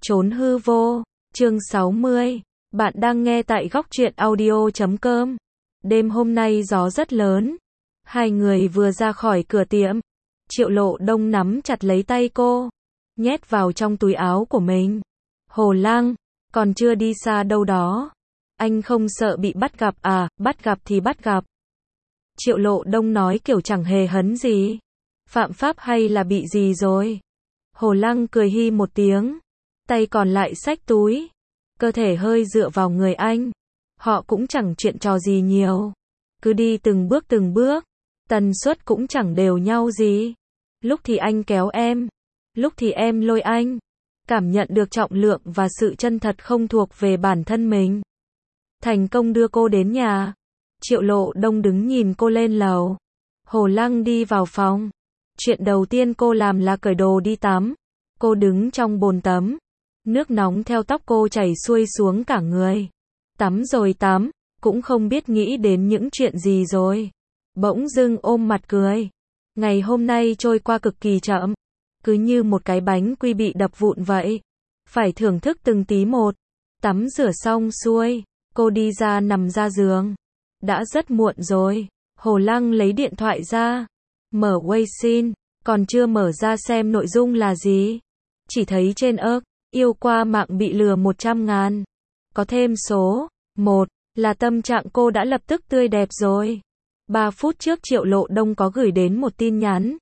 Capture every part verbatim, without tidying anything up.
Trốn hư vô, chương sáu mươi. Bạn đang nghe tại góc truyện audio chấm com. Đêm hôm nay gió rất lớn. Hai người vừa ra khỏi cửa tiệm. Triệu Lộ Đông nắm chặt lấy tay cô, nhét vào trong túi áo của mình. Hồ Lăng, còn chưa đi xa đâu đó. Anh không sợ bị bắt gặp à, bắt gặp thì bắt gặp. Triệu Lộ Đông nói kiểu chẳng hề hấn gì. Phạm pháp hay là bị gì rồi? Hồ Lăng cười hi một tiếng, tay còn lại xách túi, cơ thể hơi dựa vào người anh. Họ cũng chẳng chuyện trò gì nhiều, cứ đi từng bước từng bước, tần suất cũng chẳng đều nhau gì. Lúc thì anh kéo em, lúc thì em lôi anh. Cảm nhận được trọng lượng và sự chân thật không thuộc về bản thân mình. Thành công đưa cô đến nhà. Triệu Lộ Đông đứng nhìn cô lên lầu. Hồ Lăng đi vào phòng. Chuyện đầu tiên cô làm là cởi đồ đi tắm. Cô đứng trong bồn tắm. Nước nóng theo tóc cô chảy xuôi xuống cả người. Tắm rồi tắm, cũng không biết nghĩ đến những chuyện gì rồi. Bỗng dưng ôm mặt cười. Ngày hôm nay trôi qua cực kỳ chậm. Cứ như một cái bánh quy bị đập vụn vậy. Phải thưởng thức từng tí một. Tắm rửa xong xuôi, cô đi ra nằm ra giường. Đã rất muộn rồi. Hồ Lăng lấy điện thoại ra. Mở Weixin, còn chưa mở ra xem nội dung là gì. Chỉ thấy trên ớt, yêu qua mạng bị lừa một trăm ngàn. Có thêm số, một, là tâm trạng cô đã lập tức tươi đẹp rồi. Ba phút trước Triệu Lộ Đông có gửi đến một tin nhắn.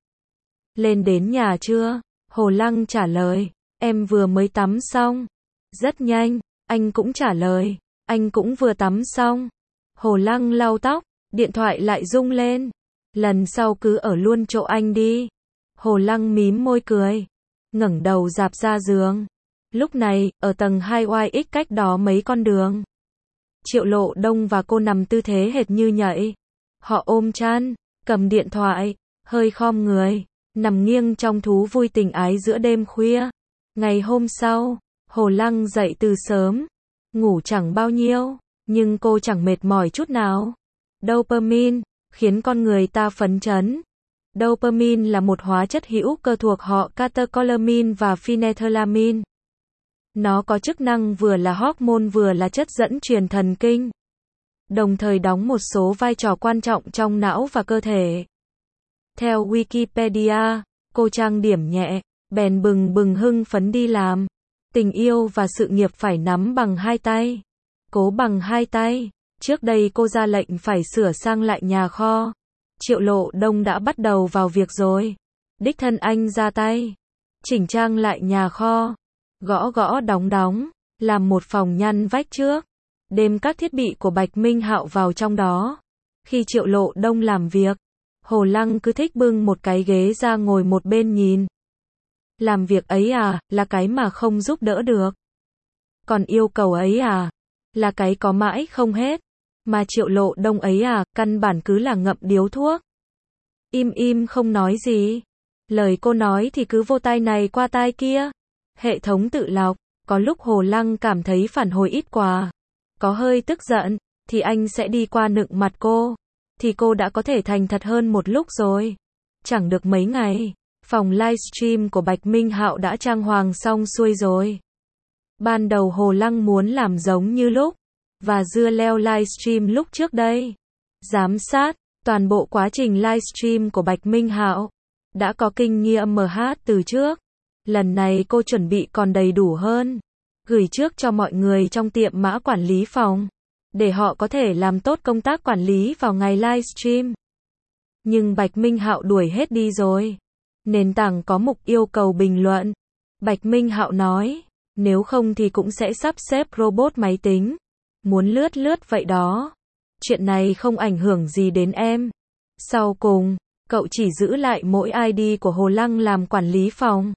Lên đến nhà chưa? Hồ Lăng trả lời, em vừa mới tắm xong. Rất nhanh, anh cũng trả lời, anh cũng vừa tắm xong. Hồ Lăng lau tóc, điện thoại lại rung lên. Lần sau cứ ở luôn chỗ anh đi. Hồ Lăng mím môi cười, ngẩng đầu dạp ra giường. Lúc này, ở tầng hai Y X cách đó mấy con đường. Triệu Lộ Đông và cô nằm tư thế hệt như nhảy. Họ ôm chăn, cầm điện thoại, hơi khom người, nằm nghiêng trong thú vui tình ái giữa đêm khuya. Ngày hôm sau, Hồ Lăng dậy từ sớm. Ngủ chẳng bao nhiêu, nhưng cô chẳng mệt mỏi chút nào. Dopamine khiến con người ta phấn chấn. Dopamine là một hóa chất hữu cơ thuộc họ catecholamine và phenethylamine. Nó có chức năng vừa là hormone vừa là chất dẫn truyền thần kinh, đồng thời đóng một số vai trò quan trọng trong não và cơ thể. Theo Wikipedia, cô trang điểm nhẹ, bèn bừng bừng hưng phấn đi làm. Tình yêu và sự nghiệp phải nắm bằng hai tay. Cố bằng hai tay. Trước đây cô ra lệnh phải sửa sang lại nhà kho. Triệu Lộ Đông đã bắt đầu vào việc rồi. Đích thân anh ra tay, chỉnh trang lại nhà kho. Gõ gõ đóng đóng, làm một phòng nhăn vách trước. Đêm các thiết bị của Bạch Minh Hạo vào trong đó. Khi Triệu Lộ Đông làm việc, Hồ Lăng cứ thích bưng một cái ghế ra ngồi một bên nhìn. Làm việc ấy à, là cái mà không giúp đỡ được. Còn yêu cầu ấy à, là cái có mãi không hết. Mà Triệu Lộ Đông ấy à, căn bản cứ là ngậm điếu thuốc. Im im không nói gì. Lời cô nói thì cứ vô tai này qua tai kia. Hệ thống tự lọc. Có lúc Hồ Lăng cảm thấy phản hồi ít quá, có hơi tức giận, thì anh sẽ đi qua nựng mặt cô. Thì cô đã có thể thành thật hơn một lúc rồi. Chẳng được mấy ngày, phòng livestream của Bạch Minh Hạo đã trang hoàng xong xuôi rồi. Ban đầu Hồ Lăng muốn làm giống như lúc và dưa leo livestream lúc trước đây. Giám sát toàn bộ quá trình livestream của Bạch Minh Hạo. Đã có kinh nghiệm em hát từ trước. Lần này cô chuẩn bị còn đầy đủ hơn. Gửi trước cho mọi người trong tiệm mã quản lý phòng, để họ có thể làm tốt công tác quản lý vào ngày livestream. Nhưng Bạch Minh Hạo đuổi hết đi rồi. Nền tảng có mục yêu cầu bình luận. Bạch Minh Hạo nói, nếu không thì cũng sẽ sắp xếp robot máy tính. Muốn lướt lướt vậy đó. Chuyện này không ảnh hưởng gì đến em. Sau cùng, cậu chỉ giữ lại mỗi i đê của Hồ Lăng làm quản lý phòng.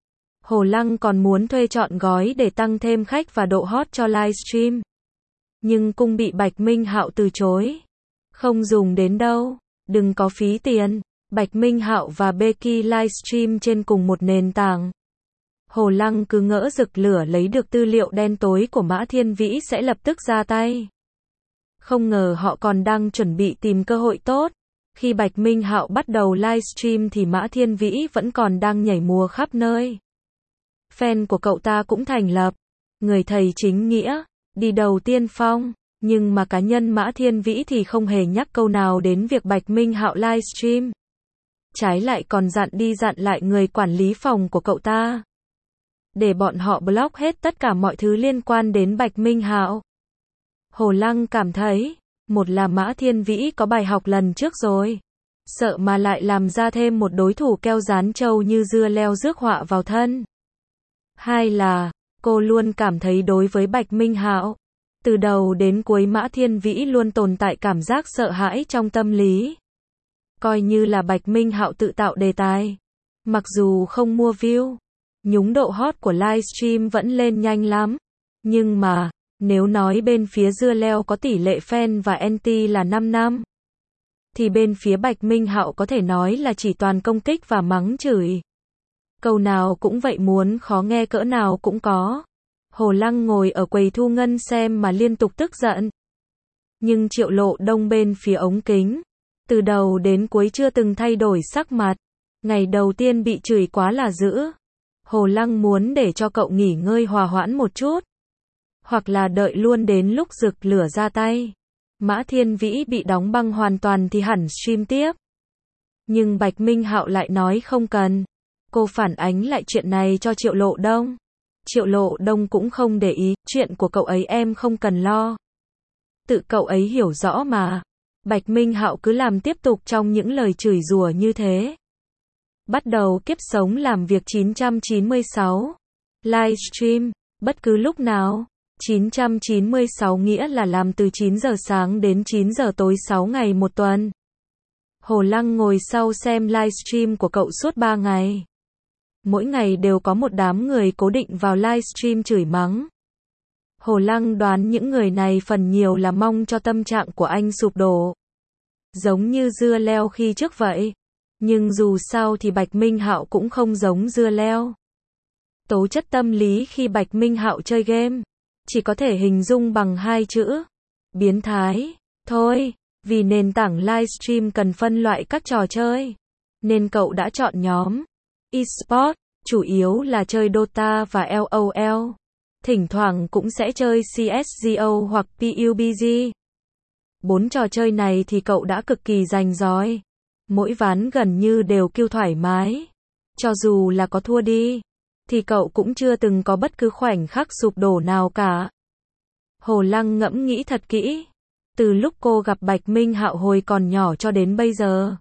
Hồ Lăng còn muốn thuê chọn gói để tăng thêm khách và độ hot cho livestream. Nhưng cung bị Bạch Minh Hạo từ chối. Không dùng đến đâu, đừng có phí tiền. Bạch Minh Hạo và Becky livestream trên cùng một nền tảng. Hồ Lăng cứ ngỡ rực lửa lấy được tư liệu đen tối của Mã Thiên Vĩ sẽ lập tức ra tay. Không ngờ họ còn đang chuẩn bị tìm cơ hội tốt. Khi Bạch Minh Hạo bắt đầu livestream thì Mã Thiên Vĩ vẫn còn đang nhảy múa khắp nơi. fan của cậu ta cũng thành lập. Người thầy chính nghĩa, đi đầu tiên phong. Nhưng mà cá nhân Mã Thiên Vĩ thì không hề nhắc câu nào đến việc Bạch Minh Hạo livestream. Trái lại còn dặn đi dặn lại người quản lý phòng của cậu ta, để bọn họ block hết tất cả mọi thứ liên quan đến Bạch Minh Hạo. Hồ Lăng cảm thấy, một là Mã Thiên Vĩ có bài học lần trước rồi, sợ mà lại làm ra thêm một đối thủ keo dán trâu như dưa leo rước họa vào thân. Hai là, cô luôn cảm thấy đối với Bạch Minh Hạo, từ đầu đến cuối Mã Thiên Vĩ luôn tồn tại cảm giác sợ hãi trong tâm lý. Coi như là Bạch Minh Hạo tự tạo đề tài. Mặc dù không mua view, nhúng độ hot của livestream vẫn lên nhanh lắm. Nhưng mà, nếu nói bên phía dưa leo có tỷ lệ fan và anti là năm năm, thì bên phía Bạch Minh Hạo có thể nói là chỉ toàn công kích và mắng chửi. Câu nào cũng vậy, muốn khó nghe cỡ nào cũng có. Hồ Lăng ngồi ở quầy thu ngân xem mà liên tục tức giận. Nhưng Triệu Lộ Đông bên phía ống kính, từ đầu đến cuối chưa từng thay đổi sắc mặt. Ngày đầu tiên bị chửi quá là dữ. Hồ Lăng muốn để cho cậu nghỉ ngơi hòa hoãn một chút, hoặc là đợi luôn đến lúc rực lửa ra tay. Mã Thiên Vĩ bị đóng băng hoàn toàn thì hẳn stream tiếp. Nhưng Bạch Minh Hạo lại nói không cần. Cô phản ánh lại chuyện này cho Triệu Lộ Đông. Triệu Lộ Đông cũng không để ý, chuyện của cậu ấy em không cần lo. Tự cậu ấy hiểu rõ mà. Bạch Minh Hạo cứ làm tiếp tục trong những lời chửi rủa như thế. Bắt đầu kiếp sống làm việc chín trăm chín mươi sáu. Livestream, bất cứ lúc nào. chín trăm chín mươi sáu nghĩa là làm từ chín giờ sáng đến chín giờ tối sáu ngày một tuần. Hồ Lăng ngồi sau xem livestream của cậu suốt ba ngày. Mỗi ngày đều có một đám người cố định vào livestream chửi mắng. Hồ Lăng đoán những người này phần nhiều là mong cho tâm trạng của anh sụp đổ. Giống như dưa leo khi trước vậy. Nhưng dù sao thì Bạch Minh Hạo cũng không giống dưa leo. Tố chất tâm lý khi Bạch Minh Hạo chơi game, chỉ có thể hình dung bằng hai chữ. Biến thái. Thôi, vì nền tảng livestream cần phân loại các trò chơi, nên cậu đã chọn nhóm eSport, chủ yếu là chơi Dota và LOL. Thỉnh thoảng cũng sẽ chơi xê ét giê o hoặc pê u bê giê. Bốn trò chơi này thì cậu đã cực kỳ rành rối. Mỗi ván gần như đều kêu thoải mái. Cho dù là có thua đi, thì cậu cũng chưa từng có bất cứ khoảnh khắc sụp đổ nào cả. Hồ Lăng ngẫm nghĩ thật kỹ. Từ lúc cô gặp Bạch Minh Hạo hồi còn nhỏ cho đến bây giờ,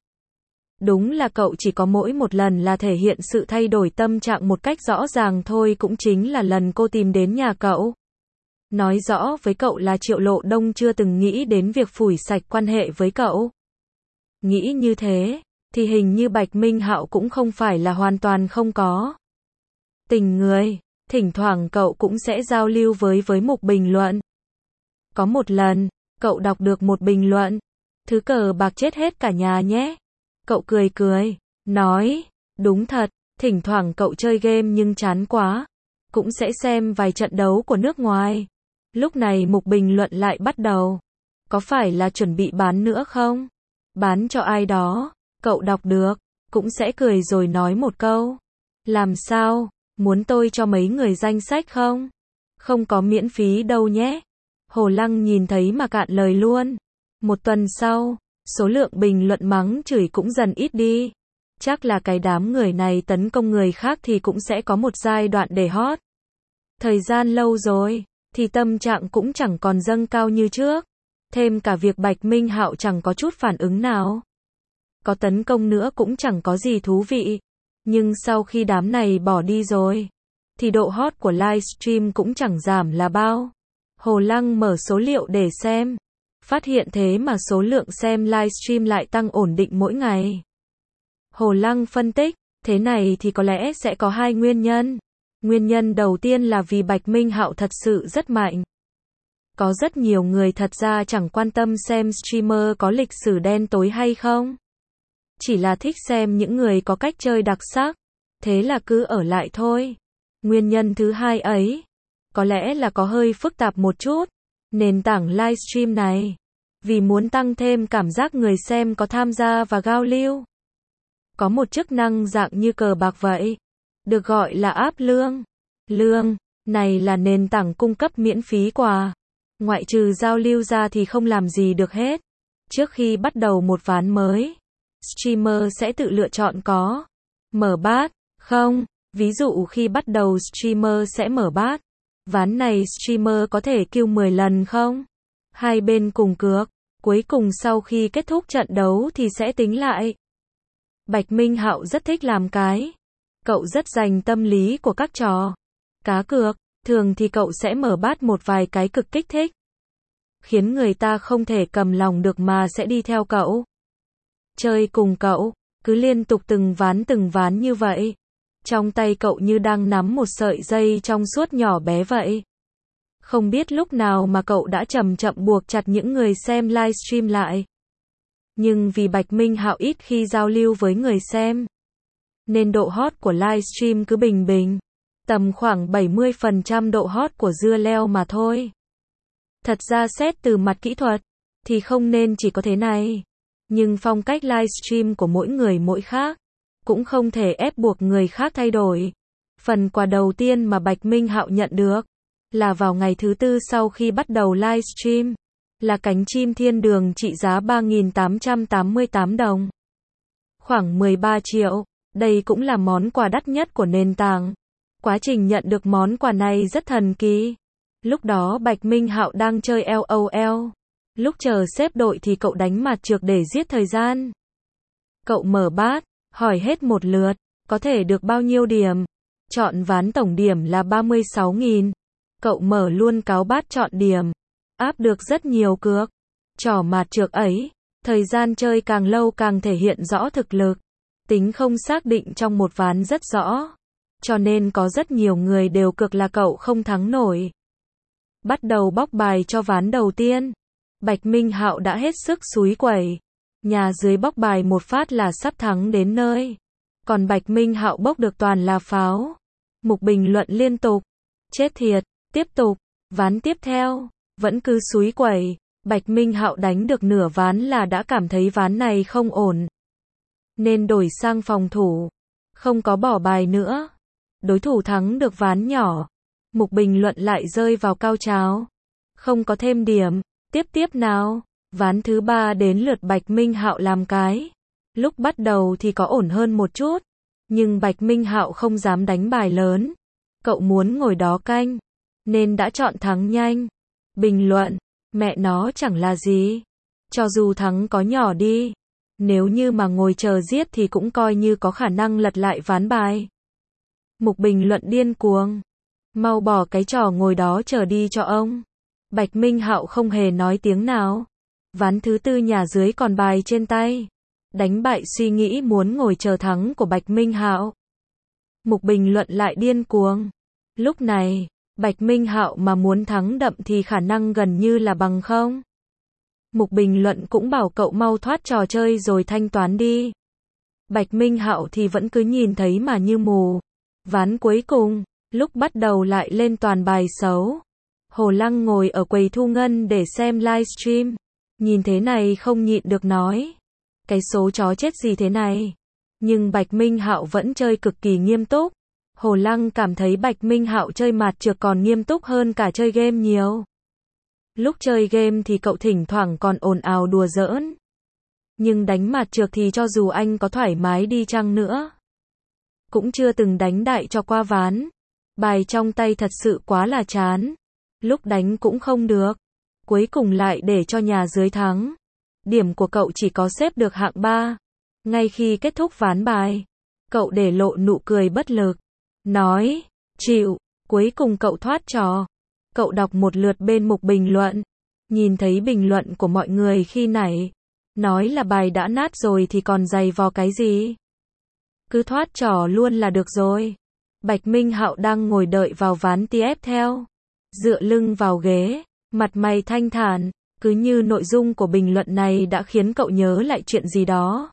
đúng là cậu chỉ có mỗi một lần là thể hiện sự thay đổi tâm trạng một cách rõ ràng thôi, cũng chính là lần cô tìm đến nhà cậu. Nói rõ với cậu là Triệu Lộ Đông chưa từng nghĩ đến việc phủi sạch quan hệ với cậu. Nghĩ như thế, thì hình như Bạch Minh Hạo cũng không phải là hoàn toàn không có tình người. Thỉnh thoảng cậu cũng sẽ giao lưu với với mục bình luận. Có một lần, cậu đọc được một bình luận. Thứ cờ bạc chết hết cả nhà nhé. Cậu cười cười, nói, đúng thật, thỉnh thoảng cậu chơi game nhưng chán quá, cũng sẽ xem vài trận đấu của nước ngoài. Lúc này mục bình luận lại bắt đầu. Có phải là chuẩn bị bán nữa không? Bán cho ai đó? Cậu đọc được, cũng sẽ cười rồi nói một câu. Làm sao? Muốn tôi cho mấy người danh sách không? Không có miễn phí đâu nhé. Hồ Lăng nhìn thấy mà cạn lời luôn. Một tuần sau, số lượng bình luận mắng chửi cũng dần ít đi. Chắc là cái đám người này tấn công người khác thì cũng sẽ có một giai đoạn để hot. Thời gian lâu rồi, thì tâm trạng cũng chẳng còn dâng cao như trước. Thêm cả việc Bạch Minh Hạo chẳng có chút phản ứng nào. Có tấn công nữa cũng chẳng có gì thú vị. Nhưng sau khi đám này bỏ đi rồi, thì độ hot của livestream cũng chẳng giảm là bao. Hồ Lăng mở số liệu để xem. Phát hiện thế mà số lượng xem livestream lại tăng ổn định mỗi ngày. Hồ Lăng phân tích, thế này thì có lẽ sẽ có hai nguyên nhân. Nguyên nhân đầu tiên là vì Bạch Minh Hạo thật sự rất mạnh. Có rất nhiều người thật ra chẳng quan tâm xem streamer có lịch sử đen tối hay không. Chỉ là thích xem những người có cách chơi đặc sắc. Thế là cứ ở lại thôi. Nguyên nhân thứ hai ấy, có lẽ là có hơi phức tạp một chút. Nền tảng livestream này, vì muốn tăng thêm cảm giác người xem có tham gia và giao lưu. Có một chức năng dạng như cờ bạc vậy, được gọi là áp lương. Lương, này là nền tảng cung cấp miễn phí quà. Ngoại trừ giao lưu ra thì không làm gì được hết. Trước khi bắt đầu một ván mới, streamer sẽ tự lựa chọn có mở bát, không. Ví dụ khi bắt đầu streamer sẽ mở bát. Ván này streamer có thể kêu mười lần không? Hai bên cùng cược. Cuối cùng sau khi kết thúc trận đấu thì sẽ tính lại. Bạch Minh Hạo rất thích làm cái. Cậu rất dành tâm lý của các trò cá cược. Thường thì cậu sẽ mở bát một vài cái cực kích thích, khiến người ta không thể cầm lòng được mà sẽ đi theo cậu. Chơi cùng cậu, cứ liên tục từng ván từng ván như vậy. Trong tay cậu như đang nắm một sợi dây trong suốt nhỏ bé vậy. Không biết lúc nào mà cậu đã chậm chậm buộc chặt những người xem livestream lại. Nhưng vì Bạch Minh Hạo ít khi giao lưu với người xem, nên độ hot của livestream cứ bình bình. Tầm khoảng bảy mươi phần trăm độ hot của dưa leo mà thôi. Thật ra xét từ mặt kỹ thuật, thì không nên chỉ có thế này. Nhưng phong cách livestream của mỗi người mỗi khác, cũng không thể ép buộc người khác thay đổi. Phần quà đầu tiên mà Bạch Minh Hạo nhận được, là vào ngày thứ tư sau khi bắt đầu livestream, là cánh chim thiên đường trị giá ba nghìn tám trăm tám mươi tám đồng. Khoảng mười ba triệu, đây cũng là món quà đắt nhất của nền tảng. Quá trình nhận được món quà này rất thần kỳ. Lúc đó Bạch Minh Hạo đang chơi LOL. Lúc chờ xếp đội thì cậu đánh mặt trược để giết thời gian. Cậu mở bát, hỏi hết một lượt, có thể được bao nhiêu điểm. Chọn ván tổng điểm là ba mươi sáu nghìn. Cậu mở luôn cáo bát chọn điểm. Áp được rất nhiều cược. Trò mặt trược ấy, thời gian chơi càng lâu càng thể hiện rõ thực lực. Tính không xác định trong một ván rất rõ. Cho nên có rất nhiều người đều cược là cậu không thắng nổi. Bắt đầu bóc bài cho ván đầu tiên. Bạch Minh Hạo đã hết sức xúi quẩy. Nhà dưới bóc bài một phát là sắp thắng đến nơi. Còn Bạch Minh Hạo bóc được toàn là pháo. Mục bình luận liên tục. Chết thiệt, tiếp tục. Ván tiếp theo, vẫn cứ xúi quẩy. Bạch Minh Hạo đánh được nửa ván là đã cảm thấy ván này không ổn. Nên đổi sang phòng thủ. Không có bỏ bài nữa. Đối thủ thắng được ván nhỏ. Mục bình luận lại rơi vào cao trào. Không có thêm điểm. Tiếp tiếp nào. Ván thứ ba đến lượt Bạch Minh Hạo làm cái. Lúc bắt đầu thì có ổn hơn một chút. Nhưng Bạch Minh Hạo không dám đánh bài lớn. Cậu muốn ngồi đó canh. Nên đã chọn thắng nhanh. Bình luận. Mẹ nó chẳng là gì. Cho dù thắng có nhỏ đi. Nếu như mà ngồi chờ giết thì cũng coi như có khả năng lật lại ván bài. Mục bình luận điên cuồng. Mau bỏ cái trò ngồi đó chờ đi cho ông. Bạch Minh Hạo không hề nói tiếng nào. Ván thứ tư nhà dưới còn bài trên tay. Đánh bại suy nghĩ muốn ngồi chờ thắng của Bạch Minh Hạo. Mục bình luận lại điên cuồng. Lúc này, Bạch Minh Hạo mà muốn thắng đậm thì khả năng gần như là bằng không. Mục bình luận cũng bảo cậu mau thoát trò chơi rồi thanh toán đi. Bạch Minh Hạo thì vẫn cứ nhìn thấy mà như mù. Ván cuối cùng, lúc bắt đầu lại lên toàn bài xấu. Hồ Lăng ngồi ở quầy thu ngân để xem livestream. Nhìn thế này không nhịn được nói. Cái số chó chết gì thế này. Nhưng Bạch Minh Hạo vẫn chơi cực kỳ nghiêm túc. Hồ Lăng cảm thấy Bạch Minh Hạo chơi mặt trược còn nghiêm túc hơn cả chơi game nhiều. Lúc chơi game thì cậu thỉnh thoảng còn ồn ào đùa giỡn. Nhưng đánh mặt trược thì cho dù anh có thoải mái đi chăng nữa, cũng chưa từng đánh đại cho qua ván. Bài trong tay thật sự quá là chán. Lúc đánh cũng không được. Cuối cùng lại để cho nhà dưới thắng. Điểm của cậu chỉ có xếp được hạng ba. Ngay khi kết thúc ván bài, cậu để lộ nụ cười bất lực. Nói, chịu, cuối cùng cậu thoát trò. Cậu đọc một lượt bên mục bình luận. Nhìn thấy bình luận của mọi người khi nãy. Nói là bài đã nát rồi thì còn giày vò cái gì. Cứ thoát trò luôn là được rồi. Bạch Minh Hạo đang ngồi đợi vào ván tiếp theo. Dựa lưng vào ghế, mặt mày thanh thản. Cứ như nội dung của bình luận này đã khiến cậu nhớ lại chuyện gì đó.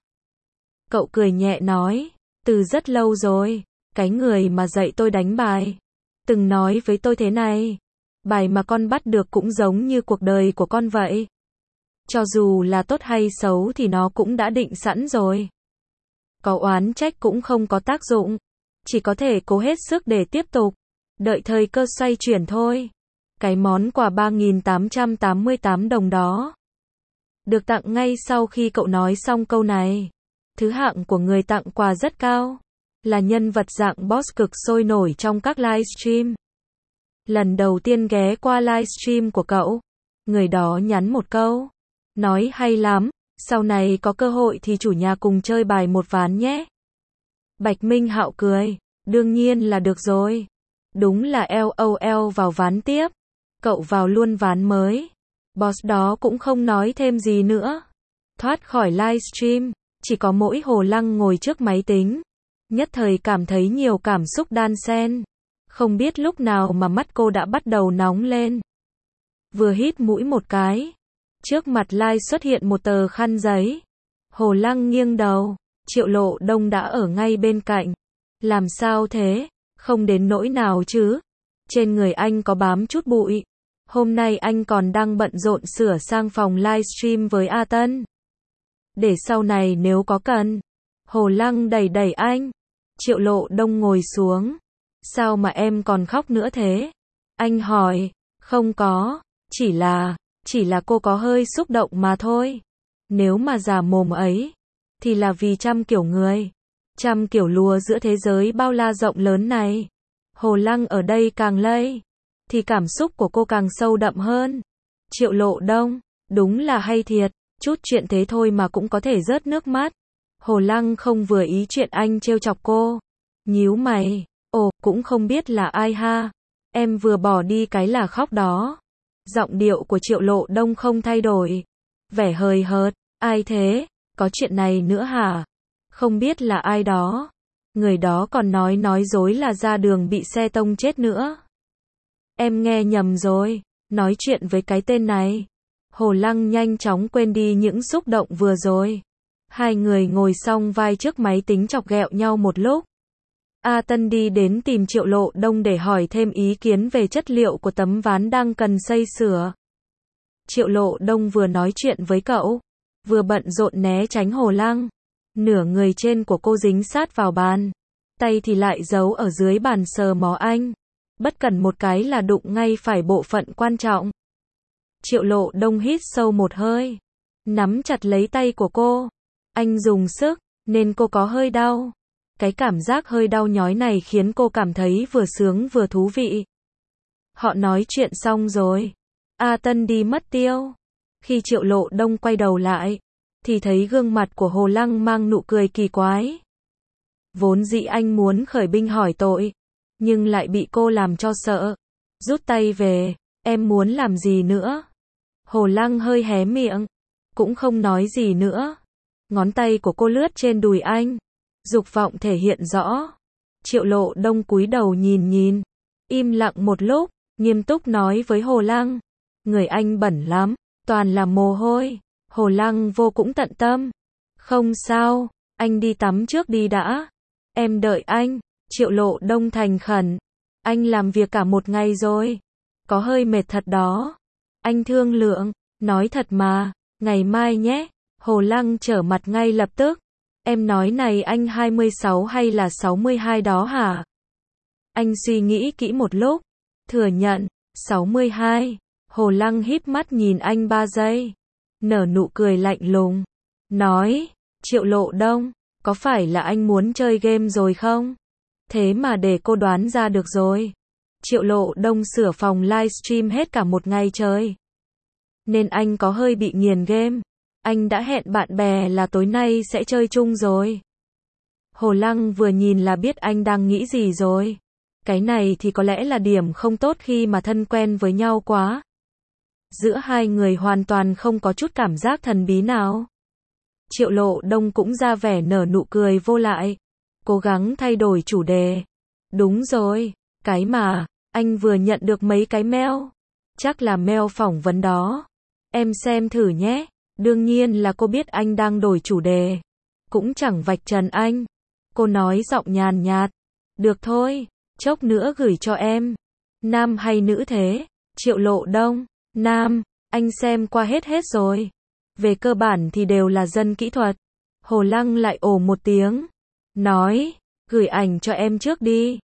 Cậu cười nhẹ nói, từ rất lâu rồi, cái người mà dạy tôi đánh bài từng nói với tôi thế này, bài mà con bắt được cũng giống như cuộc đời của con vậy. Cho dù là tốt hay xấu thì nó cũng đã định sẵn rồi. Có oán trách cũng không có tác dụng, chỉ có thể cố hết sức để tiếp tục. Đợi thời cơ xoay chuyển thôi. Cái món quà ba nghìn tám trăm tám mươi tám đồng đó được tặng ngay sau khi cậu nói xong câu này. Thứ hạng của người tặng quà rất cao, là nhân vật dạng boss cực sôi nổi trong các livestream. Lần đầu tiên ghé qua livestream của cậu, người đó nhắn một câu, nói hay lắm, sau này có cơ hội thì chủ nhà cùng chơi bài một ván nhé. Bạch Minh Hạo cười, đương nhiên là được rồi. Đúng là LOL vào ván tiếp. Cậu vào luôn ván mới. Boss đó cũng không nói thêm gì nữa. Thoát khỏi livestream, chỉ có mỗi Hồ Lăng ngồi trước máy tính. Nhất thời cảm thấy nhiều cảm xúc đan xen. Không biết lúc nào mà mắt cô đã bắt đầu nóng lên. Vừa hít mũi một cái, trước mặt Lai xuất hiện một tờ khăn giấy. Hồ Lăng nghiêng đầu, Triệu Lộ Đông đã ở ngay bên cạnh. Làm sao thế? Không đến nỗi nào chứ? Trên người anh có bám chút bụi. Hôm nay anh còn đang bận rộn sửa sang phòng livestream với A Tân. Để sau này nếu có cần. Hồ Lăng đẩy đẩy anh. Triệu Lộ Đông ngồi xuống. Sao mà em còn khóc nữa thế? Anh hỏi. Không có. Chỉ là, chỉ là cô có hơi xúc động mà thôi. Nếu mà giả mồm ấy, thì là vì trăm kiểu người. Trăm kiểu lùa giữa thế giới bao la rộng lớn này. Hồ Lăng ở đây càng lây, thì cảm xúc của cô càng sâu đậm hơn. Triệu Lộ Đông, đúng là hay thiệt, chút chuyện thế thôi mà cũng có thể rớt nước mắt. Hồ Lăng không vừa ý chuyện anh trêu chọc cô. Nhíu mày, ồ, cũng không biết là ai ha. Em vừa bỏ đi cái là khóc đó. Giọng điệu của Triệu Lộ Đông không thay đổi. Vẻ hời hợt, ai thế, có chuyện này nữa hả? Không biết là ai đó. Người đó còn nói nói dối là ra đường bị xe tông chết nữa. Em nghe nhầm rồi, nói chuyện với cái tên này. Hồ Lăng nhanh chóng quên đi những xúc động vừa rồi. Hai người ngồi song vai trước máy tính chọc ghẹo nhau một lúc. A Tân đi đến tìm Triệu Lộ Đông để hỏi thêm ý kiến về chất liệu của tấm ván đang cần xây sửa. Triệu Lộ Đông vừa nói chuyện với cậu, vừa bận rộn né tránh Hồ Lăng. Nửa người trên của cô dính sát vào bàn, tay thì lại giấu ở dưới bàn sờ mó anh. Bất cần một cái là đụng ngay phải bộ phận quan trọng. Triệu Lộ Đông hít sâu một hơi, nắm chặt lấy tay của cô. Anh dùng sức, nên cô có hơi đau. Cái cảm giác hơi đau nhói này khiến cô cảm thấy vừa sướng vừa thú vị. Họ nói chuyện xong rồi. A Tân đi mất tiêu. Khi Triệu Lộ Đông quay đầu lại, thì thấy gương mặt của Hồ Lăng mang nụ cười kỳ quái. Vốn dĩ anh muốn khởi binh hỏi tội, nhưng lại bị cô làm cho sợ. Rút tay về, em muốn làm gì nữa? Hồ Lăng hơi hé miệng, cũng không nói gì nữa. Ngón tay của cô lướt trên đùi anh, dục vọng thể hiện rõ. Triệu Lộ Đông cúi đầu nhìn nhìn, im lặng một lúc, nghiêm túc nói với Hồ Lăng. Người anh bẩn lắm, toàn là mồ hôi. Hồ Lăng vô cũng tận tâm. Không sao, anh đi tắm trước đi đã. Em đợi anh. Triệu Lộ Đông thành khẩn. Anh làm việc cả một ngày rồi. Có hơi mệt thật đó. Anh thương lượng. Nói thật mà, ngày mai nhé. Hồ Lăng trở mặt ngay lập tức. Em nói này anh hai mươi sáu hay là sáu mươi hai đó hả? Anh suy nghĩ kỹ một lúc. Thừa nhận, sáu mươi hai. Hồ Lăng híp mắt nhìn anh ba giây. Nở nụ cười lạnh lùng. Nói, Triệu Lộ Đông, có phải là anh muốn chơi game rồi không? Thế mà để cô đoán ra được rồi. Triệu Lộ Đông sửa phòng livestream hết cả một ngày trời. Nên anh có hơi bị nghiền game. Anh đã hẹn bạn bè là tối nay sẽ chơi chung rồi. Hồ Lăng vừa nhìn là biết anh đang nghĩ gì rồi. Cái này thì có lẽ là điểm không tốt khi mà thân quen với nhau quá. Giữa hai người hoàn toàn không có chút cảm giác thần bí nào. Triệu Lộ Đông cũng ra vẻ nở nụ cười vô lại. Cố gắng thay đổi chủ đề. Đúng rồi, cái mà, anh vừa nhận được mấy cái mail. Chắc là mail phỏng vấn đó. Em xem thử nhé. Đương nhiên là cô biết anh đang đổi chủ đề. Cũng chẳng vạch trần anh. Cô nói giọng nhàn nhạt. Được thôi, chốc nữa gửi cho em. Nam hay nữ thế? Triệu Lộ Đông. Nam, anh xem qua hết hết rồi. Về cơ bản thì đều là dân kỹ thuật. Hồ Lăng lại ồ một tiếng. Nói, gửi ảnh cho em trước đi.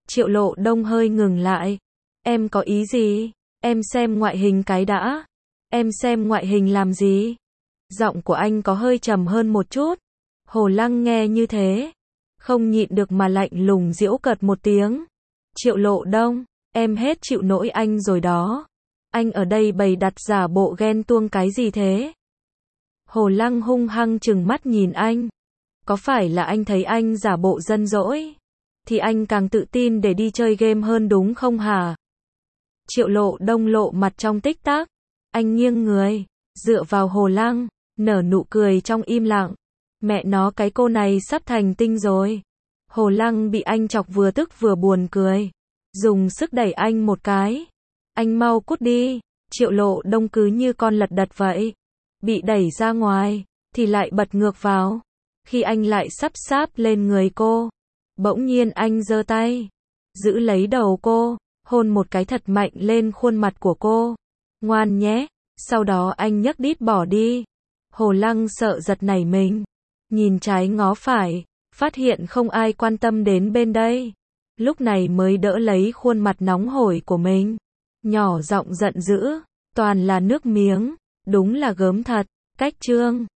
Triệu Lộ Đông hơi ngừng lại. Em có ý gì? Em xem ngoại hình cái đã. Em xem ngoại hình làm gì? Giọng của anh có hơi trầm hơn một chút. Hồ Lăng nghe như thế, không nhịn được mà lạnh lùng giễu cợt một tiếng. Triệu Lộ Đông, em hết chịu nổi anh rồi đó. Anh ở đây bày đặt giả bộ ghen tuông cái gì thế? Hồ Lăng hung hăng trừng mắt nhìn anh. Có phải là anh thấy anh giả bộ dân dỗi, thì anh càng tự tin để đi chơi game hơn đúng không hả? Triệu Lộ Đông lộ mặt trong tích tắc. Anh nghiêng người, dựa vào Hồ Lăng, nở nụ cười trong im lặng. Mẹ nó cái cô này sắp thành tinh rồi. Hồ Lăng bị anh chọc vừa tức vừa buồn cười. Dùng sức đẩy anh một cái. Anh mau cút đi. Triệu Lộ Đông cứ như con lật đật vậy. Bị đẩy ra ngoài, thì lại bật ngược vào. Khi anh lại sắp sáp lên người cô, bỗng nhiên anh giơ tay, giữ lấy đầu cô, hôn một cái thật mạnh lên khuôn mặt của cô. Ngoan nhé. Sau đó anh nhấc đít bỏ đi. Hồ Lăng sợ giật nảy mình, nhìn trái ngó phải, phát hiện không ai quan tâm đến bên đây. Lúc này mới đỡ lấy khuôn mặt nóng hổi của mình, nhỏ giọng giận dữ, toàn là nước miếng, đúng là gớm thật. Cách chương